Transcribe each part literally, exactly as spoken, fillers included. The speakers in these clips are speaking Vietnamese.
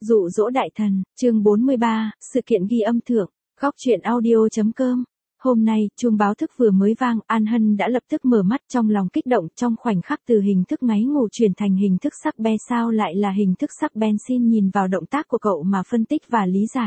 Dụ dỗ đại thần, chương bốn mươi ba, sự kiện ghi âm thưởng, góc truyện audio.com. Hôm nay, chuông báo thức vừa mới vang, An Hân đã lập tức mở mắt trong lòng kích động trong khoảnh khắc từ hình thức ngáy ngủ chuyển thành hình thức sắc be sao lại là hình thức sắc ben xin nhìn vào động tác của cậu mà phân tích và lý giải.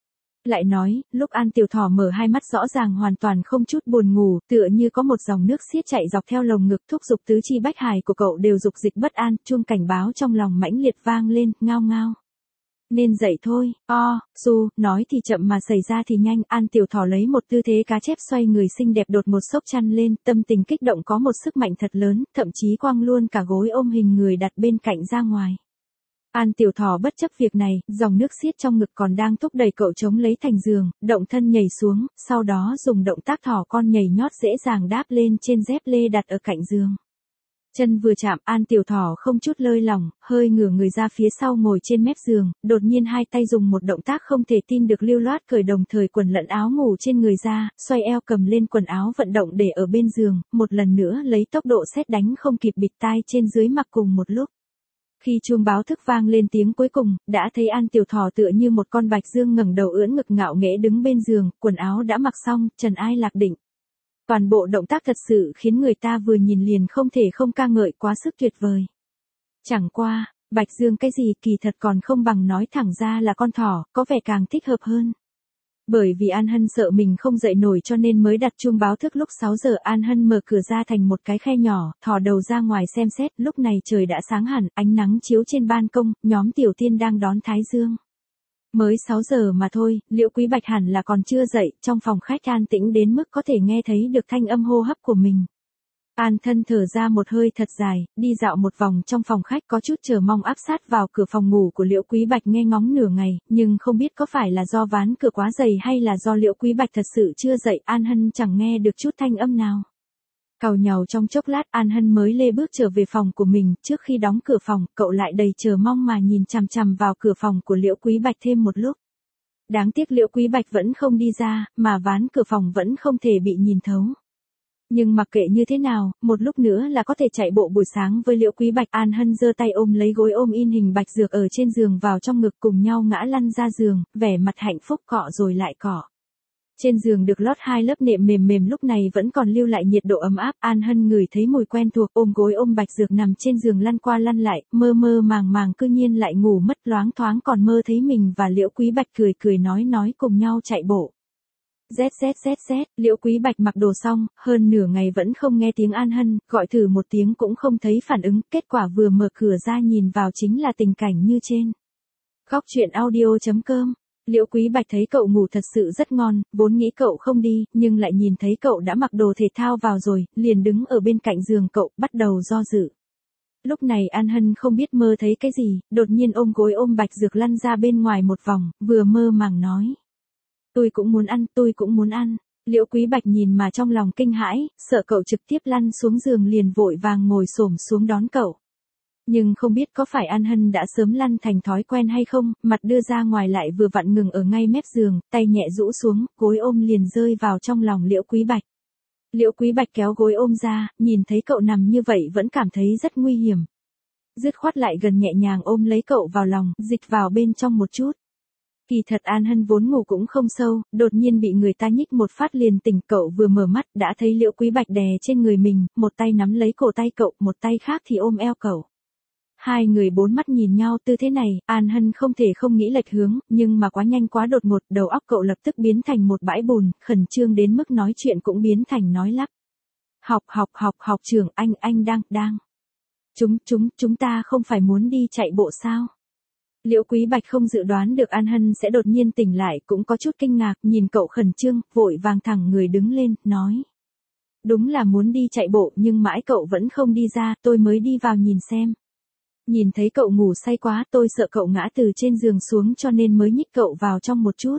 Lại nói, lúc An Tiểu Thỏ mở hai mắt rõ ràng hoàn toàn không chút buồn ngủ, tựa như có một dòng nước xiết chạy dọc theo lồng ngực thúc giục tứ chi bách hài của cậu đều dục dịch bất an, chuông cảnh báo trong lòng mãnh liệt vang lên, ngao ngao. Nên dậy thôi, o, su, nói thì chậm mà xảy ra thì nhanh, An Tiểu Thỏ lấy một tư thế cá chép xoay người xinh đẹp đột một xốc chăn lên, tâm tình kích động có một sức mạnh thật lớn, thậm chí quăng luôn cả gối ôm hình người đặt bên cạnh ra ngoài. An Tiểu Thỏ bất chấp việc này, dòng nước xiết trong ngực còn đang thúc đẩy cậu chống lấy thành giường, động thân nhảy xuống, sau đó dùng động tác thỏ con nhảy nhót dễ dàng đáp lên trên dép lê đặt ở cạnh giường. Chân vừa chạm, An Tiểu Thỏ không chút lơi lỏng, hơi ngửa người ra phía sau ngồi trên mép giường, đột nhiên hai tay dùng một động tác không thể tin được lưu loát cởi đồng thời quần lẫn áo ngủ trên người ra, xoay eo cầm lên quần áo vận động để ở bên giường, một lần nữa lấy tốc độ sét đánh không kịp bịt tai trên dưới mặc cùng một lúc. Khi chuông báo thức vang lên tiếng cuối cùng, đã thấy An Tiểu Thỏ tựa như một con bạch dương ngẩng đầu ưỡn ngực ngạo nghễ đứng bên giường, quần áo đã mặc xong, trần ai lạc định. Toàn bộ động tác thật sự khiến người ta vừa nhìn liền không thể không ca ngợi quá sức tuyệt vời. Chẳng qua, bạch dương cái gì kỳ thật còn không bằng nói thẳng ra là con thỏ, có vẻ càng thích hợp hơn. Bởi vì An Hân sợ mình không dậy nổi cho nên mới đặt chuông báo thức lúc sáu giờ. An Hân mở cửa ra thành một cái khe nhỏ, thò đầu ra ngoài xem xét, lúc này trời đã sáng hẳn, ánh nắng chiếu trên ban công, nhóm Tiểu Tiên đang đón Thái Dương. Mới sáu giờ mà thôi, Liễu Quý Bạch hẳn là còn chưa dậy, trong phòng khách an tĩnh đến mức có thể nghe thấy được thanh âm hô hấp của mình. An thân thở ra một hơi thật dài, đi dạo một vòng trong phòng khách có chút chờ mong áp sát vào cửa phòng ngủ của Liễu Quý Bạch nghe ngóng nửa ngày, nhưng không biết có phải là do ván cửa quá dày hay là do Liễu Quý Bạch thật sự chưa dậy, An Hân chẳng nghe được chút thanh âm nào. Càu nhàu trong chốc lát, An Hân mới lê bước trở về phòng của mình, trước khi đóng cửa phòng, cậu lại đầy chờ mong mà nhìn chằm chằm vào cửa phòng của Liễu Quý Bạch thêm một lúc. Đáng tiếc Liễu Quý Bạch vẫn không đi ra, mà ván cửa phòng vẫn không thể bị nhìn thấu. Nhưng mặc kệ như thế nào, một lúc nữa là có thể chạy bộ buổi sáng với Liễu Quý Bạch. An Hân giơ tay ôm lấy gối ôm in hình bạch dược ở trên giường vào trong ngực cùng nhau ngã lăn ra giường, vẻ mặt hạnh phúc cọ rồi lại cọ. Trên giường được lót hai lớp nệm mềm mềm lúc này vẫn còn lưu lại nhiệt độ ấm áp, An Hân ngửi thấy mùi quen thuộc, ôm gối ôm bạch dược nằm trên giường lăn qua lăn lại, mơ mơ màng màng cư nhiên lại ngủ mất, loáng thoáng còn mơ thấy mình và Liễu Quý Bạch cười cười nói nói cùng nhau chạy bộ. Zét zét zét zét, Liễu Quý Bạch mặc đồ xong, hơn nửa ngày vẫn không nghe tiếng An Hân, gọi thử một tiếng cũng không thấy phản ứng, kết quả vừa mở cửa ra nhìn vào chính là tình cảnh như trên. Góc truyện audio.com. Liễu Quý Bạch thấy cậu ngủ thật sự rất ngon, vốn nghĩ cậu không đi, nhưng lại nhìn thấy cậu đã mặc đồ thể thao vào rồi, liền đứng ở bên cạnh giường cậu, bắt đầu do dự. Lúc này An Hân không biết mơ thấy cái gì, đột nhiên ôm gối ôm bạch dược lăn ra bên ngoài một vòng, vừa mơ màng nói. Tôi cũng muốn ăn, tôi cũng muốn ăn. Liễu Quý Bạch nhìn mà trong lòng kinh hãi, sợ cậu trực tiếp lăn xuống giường liền vội vàng ngồi xổm xuống đón cậu. Nhưng không biết có phải An Hân đã sớm lăn thành thói quen hay không, mặt đưa ra ngoài lại vừa vặn ngừng ở ngay mép giường, tay nhẹ rũ xuống, gối ôm liền rơi vào trong lòng Liễu Quý Bạch. Liễu Quý Bạch kéo gối ôm ra, nhìn thấy cậu nằm như vậy vẫn cảm thấy rất nguy hiểm. Dứt khoát lại gần nhẹ nhàng ôm lấy cậu vào lòng, dịch vào bên trong một chút. Kỳ thật An Hân vốn ngủ cũng không sâu, đột nhiên bị người ta nhích một phát liền tỉnh, cậu vừa mở mắt đã thấy Liễu Quý Bạch đè trên người mình, một tay nắm lấy cổ tay cậu, một tay khác thì ôm eo cậu. Hai người bốn mắt nhìn nhau tư thế này, An Hân không thể không nghĩ lệch hướng, nhưng mà quá nhanh quá đột ngột, đầu óc cậu lập tức biến thành một bãi bùn, khẩn trương đến mức nói chuyện cũng biến thành nói lắp. Học học học học trưởng, anh anh đang, đang. Chúng, chúng, chúng ta không phải muốn đi chạy bộ sao? Liễu Quý Bạch không dự đoán được An Hân sẽ đột nhiên tỉnh lại, cũng có chút kinh ngạc, nhìn cậu khẩn trương, vội vàng thẳng người đứng lên, nói. Đúng là muốn đi chạy bộ nhưng mãi cậu vẫn không đi ra, tôi mới đi vào nhìn xem. Nhìn thấy cậu ngủ say quá, tôi sợ cậu ngã từ trên giường xuống cho nên mới nhích cậu vào trong một chút.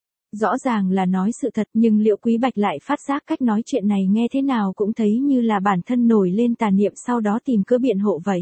Rõ ràng là nói sự thật nhưng Liễu Quý Bạch lại phát giác cách nói chuyện này nghe thế nào cũng thấy như là bản thân nổi lên tà niệm sau đó tìm cớ biện hộ vậy.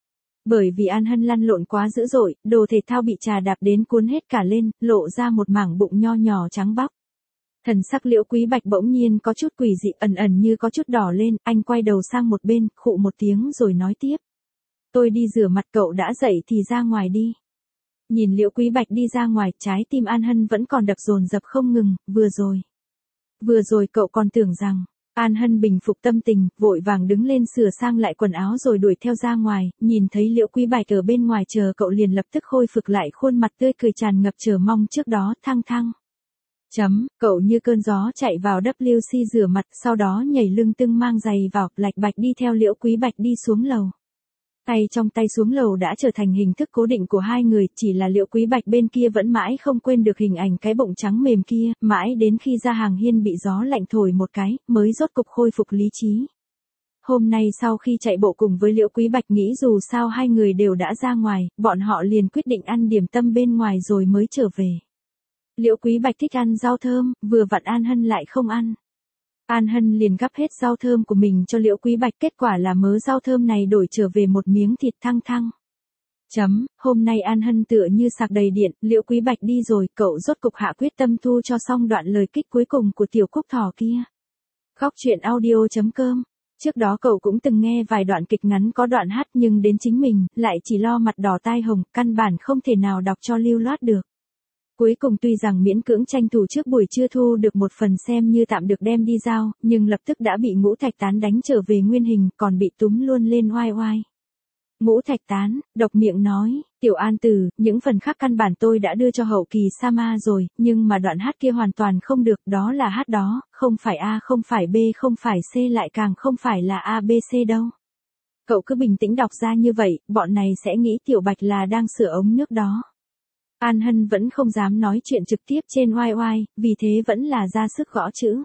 Bởi vì An Hân lăn lộn quá dữ dội, đồ thể thao bị trà đạp đến cuốn hết cả lên, lộ ra một mảng bụng nho nhỏ trắng bóc. Thần sắc Liễu Quý Bạch bỗng nhiên có chút quỷ dị, ẩn ẩn như có chút đỏ lên, anh quay đầu sang một bên, khụ một tiếng rồi nói tiếp. Tôi đi rửa mặt, cậu đã dậy thì ra ngoài đi. Nhìn Liễu Quý Bạch đi ra ngoài, trái tim An Hân vẫn còn đập dồn dập không ngừng, vừa rồi. Vừa rồi cậu còn tưởng rằng, An Hân bình phục tâm tình, vội vàng đứng lên sửa sang lại quần áo rồi đuổi theo ra ngoài, nhìn thấy Liễu Quý Bạch ở bên ngoài chờ cậu liền lập tức khôi phục lại khuôn mặt tươi cười tràn ngập chờ mong trước đó, thăng thăng. Chấm, cậu như cơn gió chạy vào vê kép xê rửa mặt, sau đó nhảy lưng tưng mang giày vào, lạch bạch đi theo Liễu Quý Bạch đi xuống lầu. Tay trong tay xuống lầu đã trở thành hình thức cố định của hai người, chỉ là Liễu Quý Bạch bên kia vẫn mãi không quên được hình ảnh cái bụng trắng mềm kia, mãi đến khi ra hàng hiên bị gió lạnh thổi một cái, mới rốt cục khôi phục lý trí. Hôm nay sau khi chạy bộ cùng với Liễu Quý Bạch nghĩ dù sao hai người đều đã ra ngoài, bọn họ liền quyết định ăn điểm tâm bên ngoài rồi mới trở về. Liễu Quý Bạch thích ăn rau thơm, vừa vặn An Hân lại không ăn. An Hân liền gắp hết rau thơm của mình cho Liễu Quý Bạch, kết quả là mớ rau thơm này đổi trở về một miếng thịt thăng thăng. Chấm, hôm nay An Hân tựa như sạc đầy điện, Liễu Quý Bạch đi rồi, cậu rốt cục hạ quyết tâm thu cho xong đoạn lời kích cuối cùng của tiểu cúc thỏ kia. Góc truyện audio chấm com. Trước đó cậu cũng từng nghe vài đoạn kịch ngắn có đoạn hát nhưng đến chính mình, lại chỉ lo mặt đỏ tai hồng, căn bản không thể nào đọc cho lưu loát được. Cuối cùng tuy rằng miễn cưỡng tranh thủ trước buổi trưa thu được một phần xem như tạm được đem đi giao, nhưng lập tức đã bị Ngũ Thạch Tán đánh trở về nguyên hình, còn bị túm luôn lên oai oai. Ngũ Thạch Tán, độc miệng nói, Tiểu An Tử, những phần khác căn bản tôi đã đưa cho hậu kỳ Sama rồi, nhưng mà đoạn hát kia hoàn toàn không được, đó là hát đó, không phải A không phải B không phải C lại càng không phải là A B C đâu. Cậu cứ bình tĩnh đọc ra như vậy, bọn này sẽ nghĩ Tiểu Bạch là đang sửa ống nước đó. An Hân vẫn không dám nói chuyện trực tiếp trên oai oai, vì thế vẫn là ra sức gõ chữ.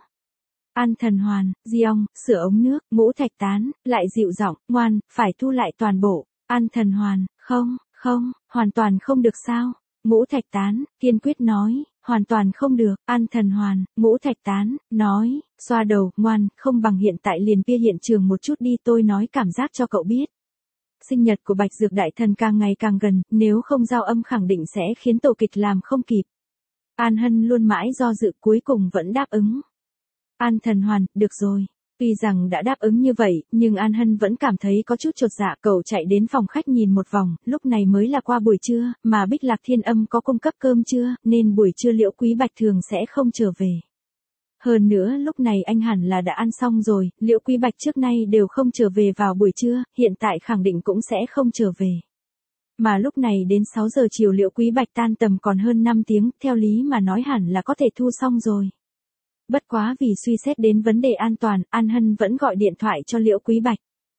An Thần Hoàn, Diong, sửa ống nước, Ngũ Thạch Tán, lại dịu giọng, ngoan, phải thu lại toàn bộ. An Thần Hoàn, không, không, hoàn toàn không được sao. Ngũ Thạch Tán, kiên quyết nói, hoàn toàn không được. An Thần Hoàn, Ngũ Thạch Tán, nói, xoa đầu, ngoan, không bằng hiện tại liền bia hiện trường một chút đi, tôi nói cảm giác cho cậu biết. Sinh nhật của Bạch Dược Đại Thần càng ngày càng gần, nếu không giao âm khẳng định sẽ khiến tổ kịch làm không kịp. An Hân luôn mãi do dự cuối cùng vẫn đáp ứng. An Thần Hoàn, được rồi. Tuy rằng đã đáp ứng như vậy, nhưng An Hân vẫn cảm thấy có chút chột dạ. Cậu chạy đến phòng khách nhìn một vòng, lúc này mới là qua buổi trưa, mà Bích Lạc Thiên Âm có cung cấp cơm trưa, nên buổi trưa Liễu Quý Bạch thường sẽ không trở về. Hơn nữa lúc này anh hẳn là đã ăn xong rồi, Liễu Quý Bạch trước nay đều không trở về vào buổi trưa, hiện tại khẳng định cũng sẽ không trở về. Mà lúc này đến sáu giờ chiều Liễu Quý Bạch tan tầm còn hơn năm tiếng, theo lý mà nói hẳn là có thể thu xong rồi. Bất quá vì suy xét đến vấn đề an toàn, An Hân vẫn gọi điện thoại cho Liễu Quý Bạch.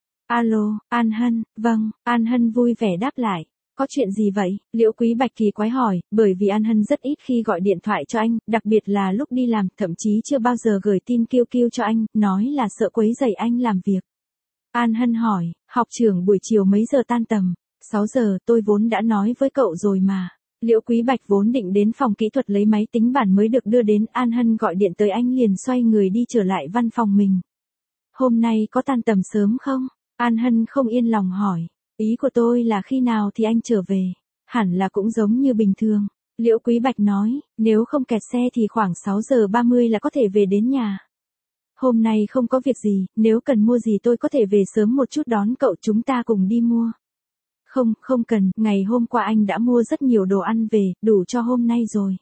Alo, An Hân, vâng, An Hân vui vẻ đáp lại. Có chuyện gì vậy? Liễu Quý Bạch kỳ quái hỏi, bởi vì An Hân rất ít khi gọi điện thoại cho anh, đặc biệt là lúc đi làm, thậm chí chưa bao giờ gửi tin kêu kêu cho anh, nói là sợ quấy rầy anh làm việc. An Hân hỏi, học trưởng buổi chiều mấy giờ tan tầm? sáu giờ, tôi vốn đã nói với cậu rồi mà. Liễu Quý Bạch vốn định đến phòng kỹ thuật lấy máy tính bảng mới được đưa đến, An Hân gọi điện tới anh liền xoay người đi trở lại văn phòng mình. Hôm nay có tan tầm sớm không? An Hân không yên lòng hỏi. Ý của tôi là khi nào thì anh trở về? Hẳn là cũng giống như bình thường. Liễu Quý Bạch nói, nếu không kẹt xe thì khoảng sáu giờ ba mươi là có thể về đến nhà. Hôm nay không có việc gì, nếu cần mua gì tôi có thể về sớm một chút đón cậu, chúng ta cùng đi mua. Không, không cần, ngày hôm qua anh đã mua rất nhiều đồ ăn về, đủ cho hôm nay rồi.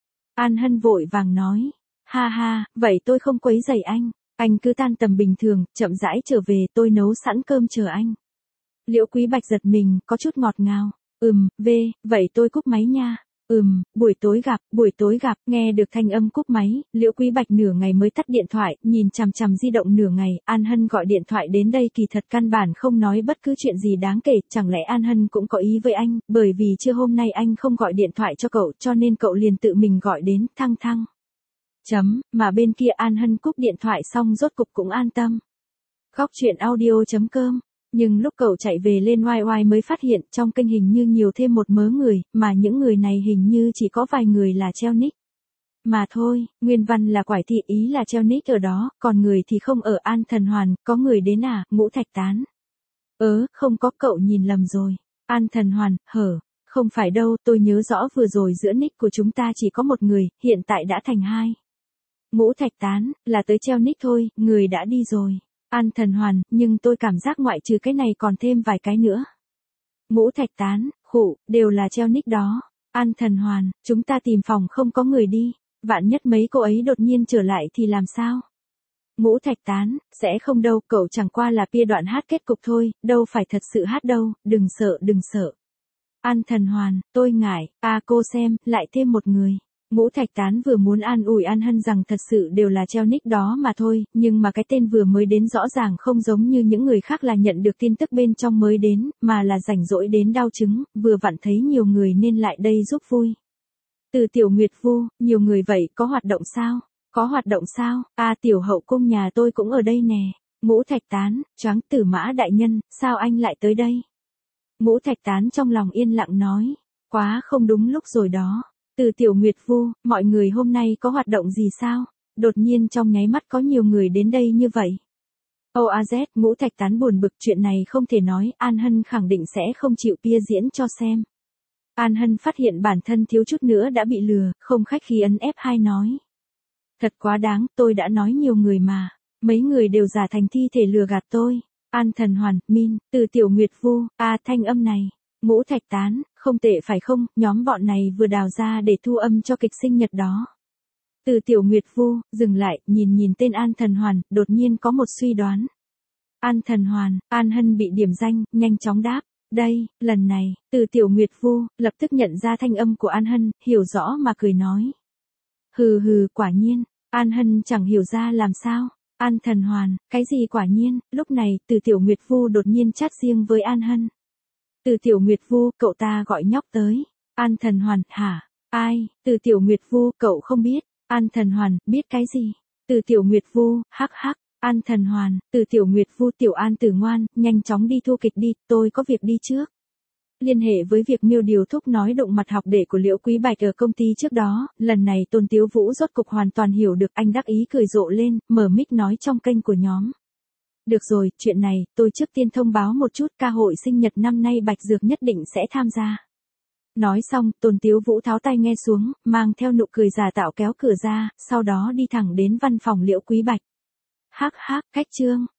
An Hân vội vàng nói, ha ha, vậy tôi không quấy rầy anh, anh cứ tan tầm bình thường, chậm rãi trở về, tôi nấu sẵn cơm chờ anh. Liễu Quý Bạch giật mình, có chút ngọt ngào, ừm, về, vậy tôi cúp máy nha. Ừm, buổi tối gặp, buổi tối gặp, nghe được thanh âm cúp máy, Liễu Quý Bạch nửa ngày mới tắt điện thoại, nhìn chằm chằm di động nửa ngày, An Hân gọi điện thoại đến đây kỳ thật căn bản không nói bất cứ chuyện gì đáng kể, chẳng lẽ An Hân cũng có ý với anh, bởi vì trưa hôm nay anh không gọi điện thoại cho cậu, cho nên cậu liền tự mình gọi đến, thăng thăng. Chấm, mà bên kia An Hân cúp điện thoại xong rốt cục cũng an tâm. Góc truyện audio chấm com. Nhưng lúc cậu chạy về lên oai oai mới phát hiện trong kênh hình như nhiều thêm một mớ người, mà những người này hình như chỉ có vài người là treo nick. Mà thôi, nguyên văn là quải thị, ý là treo nick ở đó, còn người thì không ở An Thần Hoàn, có người đến à, Ngũ Thạch Tán. Ớ, không có, cậu nhìn lầm rồi. An Thần Hoàn, hở, không phải đâu, tôi nhớ rõ vừa rồi giữa nick của chúng ta chỉ có một người, hiện tại đã thành hai. Ngũ Thạch Tán, là tới treo nick thôi, người đã đi rồi. An Thần Hoàn, nhưng tôi cảm giác ngoại trừ cái này còn thêm vài cái nữa. Ngũ Thạch Tán, khụ, đều là treo nick đó. An Thần Hoàn, chúng ta tìm phòng không có người đi, vạn nhất mấy cô ấy đột nhiên trở lại thì làm sao? Ngũ Thạch Tán, sẽ không đâu, cậu chẳng qua là bia đoạn hát kết cục thôi, đâu phải thật sự hát đâu, đừng sợ đừng sợ. An Thần Hoàn, tôi ngại, à cô xem, lại thêm một người. Ngũ Thạch Tán vừa muốn an ủi An Hân rằng thật sự đều là treo nick đó mà thôi, nhưng mà cái tên vừa mới đến rõ ràng không giống như những người khác là nhận được tin tức bên trong mới đến, mà là rảnh rỗi đến đau chứng, vừa vặn thấy nhiều người nên lại đây giúp vui. Từ Tiểu Nguyệt Vu, nhiều người vậy, có hoạt động sao? Có hoạt động sao? À tiểu hậu cung nhà tôi cũng ở đây nè. Ngũ Thạch Tán, choáng Tử Mã đại nhân, sao anh lại tới đây? Ngũ Thạch Tán trong lòng yên lặng nói, quá không đúng lúc rồi đó. Từ Tiểu Nguyệt Vu, mọi người hôm nay có hoạt động gì sao? Đột nhiên trong nháy mắt có nhiều người đến đây như vậy. ô a dét, Ngũ Thạch Tán buồn bực, chuyện này không thể nói, An Hân khẳng định sẽ không chịu bia diễn cho xem. An Hân phát hiện bản thân thiếu chút nữa đã bị lừa, không khách khí ấn ép hai nói. Thật quá đáng, tôi đã nói nhiều người mà, mấy người đều giả thành thi thể lừa gạt tôi. An Thần Hoàn, Min, Từ Tiểu Nguyệt Vu, à thanh âm này. Ngũ Thạch Tán, không tệ phải không, nhóm bọn này vừa đào ra để thu âm cho kịch sinh nhật đó. Từ Tiểu Nguyệt Vu, dừng lại, nhìn nhìn tên An Thần Hoàn, đột nhiên có một suy đoán. An Thần Hoàn, An Hân bị điểm danh, nhanh chóng đáp. Đây, lần này, Từ Tiểu Nguyệt Vu, lập tức nhận ra thanh âm của An Hân, hiểu rõ mà cười nói. Hừ hừ, quả nhiên, An Hân chẳng hiểu ra làm sao. An Thần Hoàn, cái gì quả nhiên, lúc này, Từ Tiểu Nguyệt Vu đột nhiên chat riêng với An Hân. Từ Tiểu Nguyệt Vu, cậu ta gọi nhóc tới. An Thần Hoàn, hả? Ai? Từ Tiểu Nguyệt Vu, cậu không biết. An Thần Hoàn, biết cái gì? Từ Tiểu Nguyệt Vu, hắc hắc. An Thần Hoàn, Từ Tiểu Nguyệt Vu, Tiểu An Tử ngoan, nhanh chóng đi thu kịch đi, tôi có việc đi trước. Liên hệ với việc Miêu Điều Thúc nói động mặt học đệ của Liễu Quý Bạch ở công ty trước đó, lần này Tôn Tiếu Vũ rốt cục hoàn toàn hiểu được, anh đắc ý cười rộ lên, mở mic nói trong kênh của nhóm. Được rồi, chuyện này, tôi trước tiên thông báo một chút, ca hội sinh nhật năm nay Bạch Dược nhất định sẽ tham gia. Nói xong, Tôn Tiếu Vũ tháo tai nghe xuống, mang theo nụ cười giả tạo kéo cửa ra, sau đó đi thẳng đến văn phòng Liễu Quý Bạch. Hắc hắc, khách trương.